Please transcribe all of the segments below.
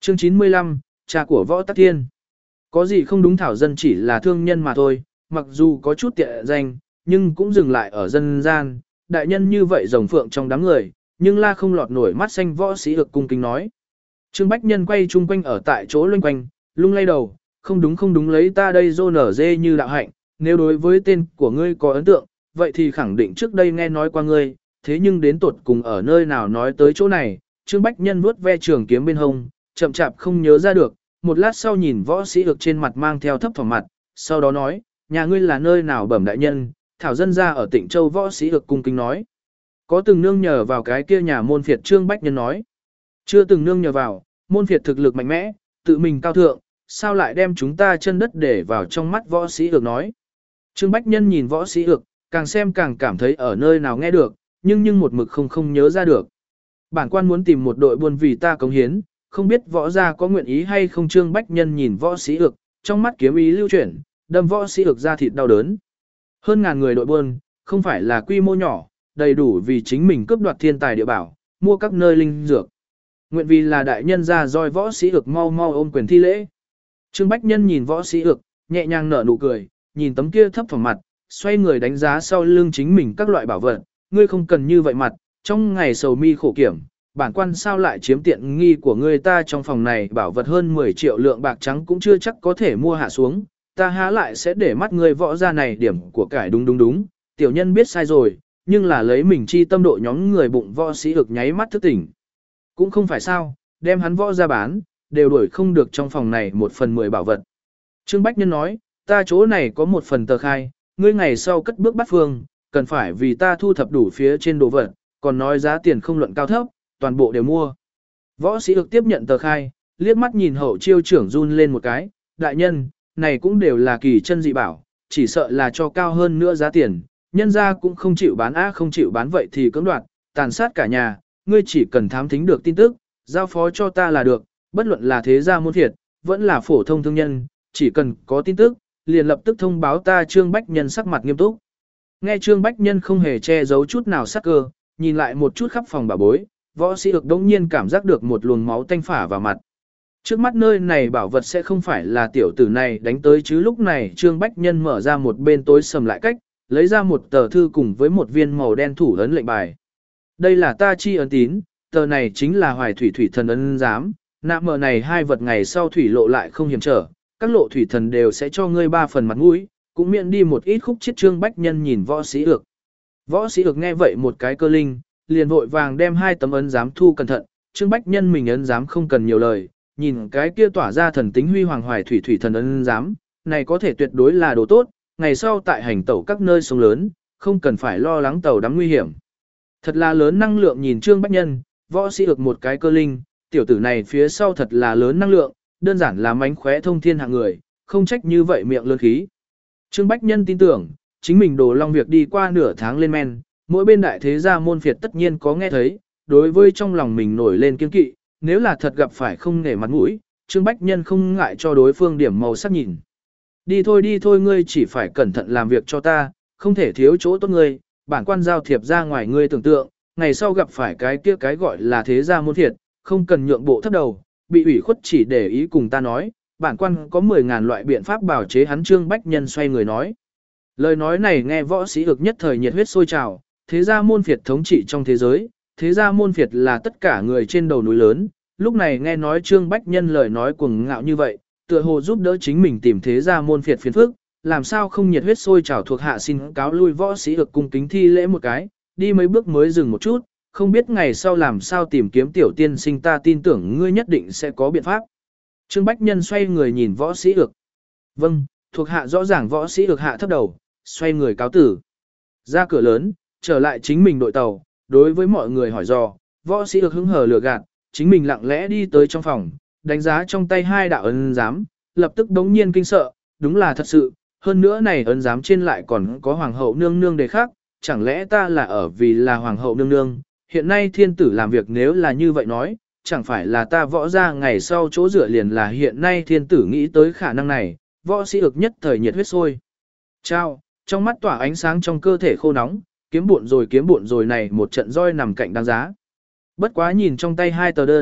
Chương 95, cha của Võ Tắc Thiên. Có gì không đúng, Thảo Dân chỉ là thương nhân mà thôi, mặc dù có chút tiện danh, nhưng cũng dừng lại ở dân gian, đại nhân như vậy rồng phượng trong đám người, nhưng la không lọt nổi mắt xanh. Võ Sĩ Ược cung kính nói. Trương Bách Nhân quay chung quanh ở tại chỗ loanh quanh, lung lay đầu, không đúng, lấy ta đây dô nở dê như đạo hạnh, nếu đối với tên của ngươi có ấn tượng, vậy thì khẳng định trước đây nghe nói qua ngươi, thế nhưng đến tột cùng ở nơi nào nói tới chỗ này. Trương Bách Nhân vuốt ve trường kiếm bên hông, chậm chạp không nhớ ra được, một lát sau nhìn Võ Sĩ Ược trên mặt mang theo thấp thỏm mặt, sau đó nói, nhà ngươi là nơi nào bẩm đại nhân. Thảo Dân ra ở Tịnh Châu. Võ Sĩ Ược cung kính nói. Có từng nương nhờ vào cái kia nhà môn phiệt. Trương Bách Nhân nói. Chưa từng nương nhờ vào, môn phiệt thực lực mạnh mẽ, tự mình cao thượng, sao lại đem chúng ta chân đất để vào trong mắt. Võ Sĩ Ược nói. Trương Bách Nhân nhìn Võ Sĩ Ược, càng xem càng cảm thấy ở nơi nào nghe được, nhưng một mực không nhớ ra được. Bản quan muốn tìm một đội buôn vì ta cống hiến, không biết võ gia có nguyện ý hay không. Trương Bách Nhân nhìn Võ Sĩ Ược, trong mắt kiếm ý lưu chuyển, đâm Võ Sĩ Ược ra thịt đau đớn. Hơn ngàn người đội buôn, không phải là quy mô nhỏ, đầy đủ vì chính mình cướp đoạt thiên tài địa bảo, mua các nơi linh dược. Nguyện vì là đại nhân ra roi. Võ Sĩ Ược mau ôm quyền thi lễ. Trương Bách Nhân nhìn Võ Sĩ Ược, nhẹ nhàng nở nụ cười, nhìn tấm kia thấp thỏm mặt, xoay người đánh giá sau lưng chính mình các loại bảo vật. Ngươi không cần như vậy mặt, trong ngày sầu mi khổ kiểm, bản quan sao lại chiếm tiện nghi của ngươi. Ta trong phòng này bảo vật hơn 10 triệu lượng bạc trắng cũng chưa chắc có thể mua hạ xuống, ta há lại sẽ để mắt ngươi võ gia này điểm của cải. Đúng, tiểu nhân biết sai rồi, nhưng là lấy mình chi tâm độ nhóm người bụng. Võ Sĩ Ược nháy mắt thức tỉnh. Cũng không phải sao, đem hắn võ ra bán, đều đuổi không được trong phòng này 1/10 bảo vật. Trương Bách Nhân nói, ta chỗ này có một phần tờ khai, ngươi ngày sau cất bước bắt phương, cần phải vì ta thu thập đủ phía trên đồ vật, còn nói giá tiền không luận cao thấp, toàn bộ đều mua. Võ Sĩ Ược tiếp nhận tờ khai, liếc mắt nhìn Hậu Chiêu trưởng run lên một cái, đại nhân, này cũng đều là kỳ chân dị bảo, chỉ sợ là cho cao hơn nữa giá tiền, nhân ra cũng không chịu bán. Không chịu bán vậy thì cưỡng đoạt, tàn sát cả nhà, ngươi chỉ cần thám thính được tin tức, giao phó cho ta là được, bất luận là thế gia môn phiệt, vẫn là phổ thông thương nhân, chỉ cần có tin tức, liền lập tức thông báo ta. Trương Bách Nhân sắc mặt nghiêm túc. Nghe Trương Bách Nhân không hề che giấu chút nào sắc cơ, nhìn lại một chút khắp phòng bảo bối, Võ Sĩ Ược đống nhiên cảm giác được một luồng máu tanh phả vào mặt. Trước mắt nơi này bảo vật sẽ không phải là tiểu tử này đánh tới chứ. Lúc này Trương Bách Nhân mở ra một bên tối sầm lại cách, lấy ra một tờ thư cùng với một viên màu đen thủ ấn lệnh bài. Đây là ta chi ấn tín, tờ này chính là Hoài Thủy thần ấn giám, nạm mờ này hai vật ngày sau thủy lộ lại không hiểm trở, các lộ thủy thần đều sẽ cho ngươi 3 phần mặt mũi, cũng miễn đi một ít khúc chết. Trương Bách Nhân nhìn Võ Sĩ Ược. Võ Sĩ Ược nghe vậy một cái cơ linh, liền vội vàng đem 2 tấm ấn giám thu cẩn thận. Trương Bách Nhân mình ấn giám không cần nhiều lời, nhìn cái kia tỏa ra thần tính huy hoàng Hoài Thủy thần ấn giám, này có thể tuyệt đối là đồ tốt, ngày sau tại hành tẩu các nơi sông lớn, không cần phải lo lắng tàu đắm nguy hiểm. Thật là lớn năng lượng. Nhìn Trương Bách Nhân, Võ Sĩ Ược một cái cơ linh, tiểu tử này phía sau thật là lớn năng lượng, đơn giản là mánh khóe thông thiên hạng người, không trách như vậy miệng lớn khí. Trương Bách Nhân tin tưởng, chính mình Đồ Long việc đi qua nửa tháng lên men, mỗi bên đại thế gia môn phiệt tất nhiên có nghe thấy, đối với trong lòng mình nổi lên kiên kỵ, nếu là thật gặp phải không nể mặt mũi, Trương Bách Nhân không ngại cho đối phương điểm màu sắc nhìn. Đi thôi, ngươi chỉ phải cẩn thận làm việc cho ta, không thể thiếu chỗ tốt ngươi, bản quan giao thiệp ra ngoài ngươi tưởng tượng, ngày sau gặp phải cái kia cái gọi là thế gia môn phiệt, không cần nhượng bộ thấp đầu, bị ủy khuất chỉ để ý cùng ta nói, bản quan có 10.000 loại biện pháp bảo chế hắn. Trương Bách Nhân xoay người nói. Lời nói này nghe Võ Sĩ Ược nhất thời nhiệt huyết sôi trào, thế gia môn phiệt thống trị trong thế giới, thế gia môn phiệt là tất cả người trên đầu núi lớn, lúc này nghe nói Trương Bách Nhân lời nói cuồng ngạo như vậy, tựa hồ giúp đỡ chính mình tìm thế gia môn phiệt phiền phức, làm sao không nhiệt huyết sôi trào. Thuộc hạ xin cáo lui. Võ Sĩ Ược cung kính thi lễ một cái, đi mấy bước mới dừng một chút, không biết ngày sau làm sao tìm kiếm tiểu tiên sinh, ta tin tưởng ngươi nhất định sẽ có biện pháp. Trương Bách Nhân xoay người nhìn Võ Sĩ Ược. Vâng, thuộc hạ rõ ràng. Võ Sĩ Ược hạ thấp đầu, xoay người cáo tử. Ra cửa lớn, trở lại chính mình đội tàu, đối với mọi người hỏi dò, Võ Sĩ Ược hứng hờ lừa gạt, chính mình lặng lẽ đi tới trong phòng, đánh giá trong tay 2 đạo ấn giám, lập tức đống nhiên kinh sợ, đúng là thật sự, hơn nữa này ấn giám trên lại còn có hoàng hậu nương nương đề khác, chẳng lẽ ta là ở vì là hoàng hậu nương nương, hiện nay thiên tử làm việc nếu là như vậy nói, chẳng phải là ta võ ra ngày sau chỗ dựa liền là hiện nay thiên tử nghĩ tới khả năng này. Võ Sĩ Ược nhất thời nhiệt huyết sôi trao, trong mắt tỏa ánh sáng, trong cơ thể khô nóng, kiếm buộn rồi này một trận roi nằm cạnh đáng giá. Bất quá nhìn trong tay 2 tờ đơn,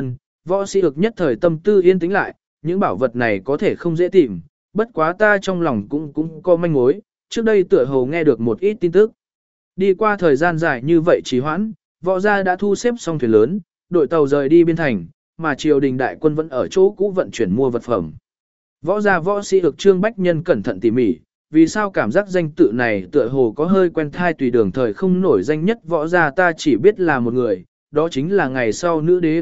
Võ sĩ ực nhất thời tâm tư yên tĩnh lại, những bảo vật này có thể không dễ tìm, bất quá ta trong lòng cũng có manh mối, trước đây tựa hồ nghe được một ít tin tức. Đi qua thời gian dài như vậy trì hoãn, võ gia đã thu xếp xong thuyền lớn, đội tàu rời đi biên thành, mà triều đình đại quân vẫn ở chỗ cũ vận chuyển mua vật phẩm. Võ gia võ sĩ ực Trương Bách Nhân cẩn thận tỉ mỉ, vì sao cảm giác danh tự này tựa hồ có hơi quen thai, tùy đường thời không nổi danh nhất võ gia ta chỉ biết là một người, đó chính là ngày sau nữ đế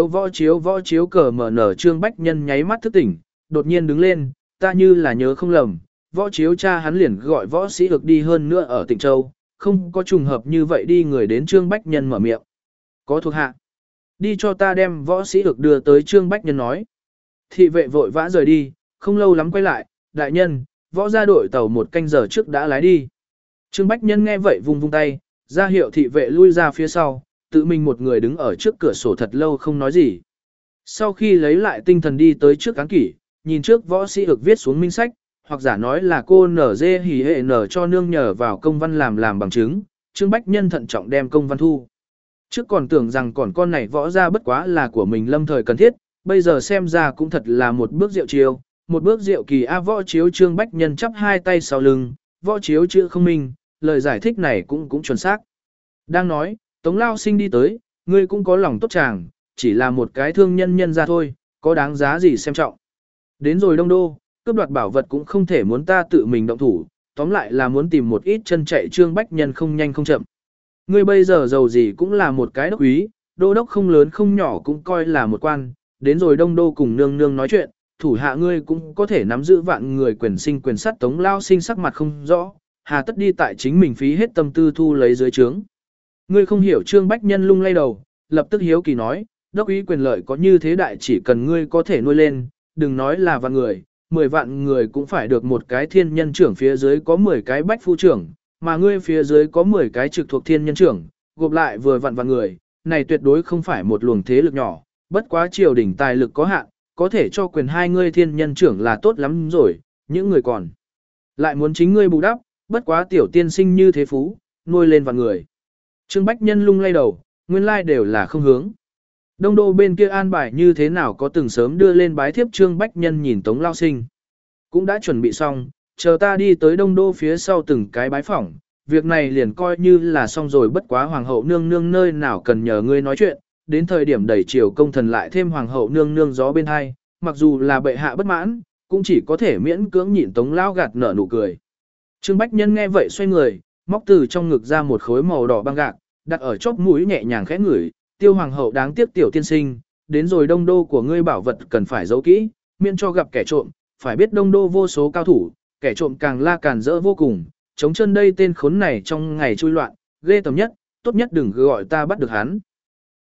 võ chiếu cờ mở nở. Trương Bách Nhân nháy mắt thức tỉnh, đột nhiên đứng lên, ta như là nhớ không lầm, võ chiếu cha hắn liền gọi võ sĩ ực đi, hơn nữa ở Tịnh Châu, không có trùng hợp như vậy đi. Người đến Trương Bách Nhân mở miệng, có thuộc hạ, đi cho ta đem võ sĩ ực đưa tới. Trương Bách Nhân nói. Thị vệ vội vã rời đi, không lâu lắm quay lại, đại nhân, võ gia đội tàu 1 canh giờ trước đã lái đi. Trương Bách Nhân nghe vậy vung vung tay, ra hiệu thị vệ lui ra phía sau, tự mình một người đứng ở trước cửa sổ thật lâu không nói gì. Sau khi lấy lại tinh thần đi tới trước cán kỷ, nhìn trước võ sĩ ực viết xuống minh sách, hoặc giả nói là cô nở dê hỉ hệ nở cho nương nhờ vào công văn làm bằng chứng. Trương Bách Nhân thận trọng đem công văn thu. Trước còn tưởng rằng còn con này võ gia bất quá là của mình lâm thời cần thiết, bây giờ xem ra cũng thật là một bước diệu chiêu, một bước diệu kỳ a. Võ chiếu Trương Bách Nhân chắp hai tay sau lưng, võ chiếu chữ không minh, lời giải thích này cũng chuẩn xác. Đang nói, Tống Lao Sinh đi tới, ngươi cũng có lòng tốt chàng, chỉ là một cái thương nhân nhân ra thôi, có đáng giá gì xem trọng. Đến rồi Đông Đô, cướp đoạt bảo vật cũng không thể muốn ta tự mình động thủ, tóm lại là muốn tìm một ít chân chạy. Trương Bách Nhân không nhanh không chậm. Ngươi bây giờ giàu gì cũng là một cái đốc úy, đô đốc không lớn không nhỏ cũng coi là một quan, đến rồi Đông Đô cùng nương nương nói chuyện, thủ hạ ngươi cũng có thể nắm giữ vạn người quyền sinh quyền sát. Tống Lao Sinh sắc mặt không rõ, hà tất đi tại chính mình phí hết tâm tư thu lấy dưới trướng. Ngươi không hiểu. Trương Bách Nhân lung lay đầu, lập tức hiếu kỳ nói, đốc úy quyền lợi có như thế đại, chỉ cần ngươi có thể nuôi lên, đừng nói là vạn người, 10 vạn người cũng phải được một cái thiên nhân trưởng, phía dưới có 10 cái bách phu trưởng, mà ngươi phía dưới có 10 cái trực thuộc thiên nhân trưởng, gộp lại vừa vạn người, này tuyệt đối không phải một luồng thế lực nhỏ, bất quá triều đình tài lực có hạn, có thể cho quyền hai ngươi thiên nhân trưởng là tốt lắm rồi, những người còn lại muốn chính ngươi bù đắp, bất quá tiểu tiên sinh như thế phú, nuôi lên vạn người. Trương Bách Nhân lung lay đầu, nguyên lai đều là không hướng. Đông Đô bên kia an bài như thế nào có từng sớm đưa lên bái thiếp. Trương Bách Nhân nhìn Tống Lao Sinh, cũng đã chuẩn bị xong, chờ ta đi tới Đông Đô phía sau từng cái bái phỏng, việc này liền coi như là xong rồi. Bất quá hoàng hậu nương nương nơi nào cần nhờ ngươi nói chuyện, đến thời điểm đẩy triều công thần lại thêm hoàng hậu nương nương gió bên hai, mặc dù là bệ hạ bất mãn, cũng chỉ có thể miễn cưỡng nhịn. Tống Lao gạt nở nụ cười. Trương Bách Nhân nghe vậy xoay người, móc từ trong ngực ra một khối màu đỏ băng gạc, đặt ở chóp mũi nhẹ nhàng khẽ ngửi. Tiêu hoàng hậu đáng tiếc tiểu tiên sinh, đến rồi Đông Đô của ngươi bảo vật cần phải giấu kỹ, miễn cho gặp kẻ trộm, phải biết Đông Đô vô số cao thủ, kẻ trộm càng la càn rỡ vô cùng, chống chân đây tên khốn này trong ngày chui loạn, ghê tầm nhất, tốt nhất đừng gọi ta bắt được hắn.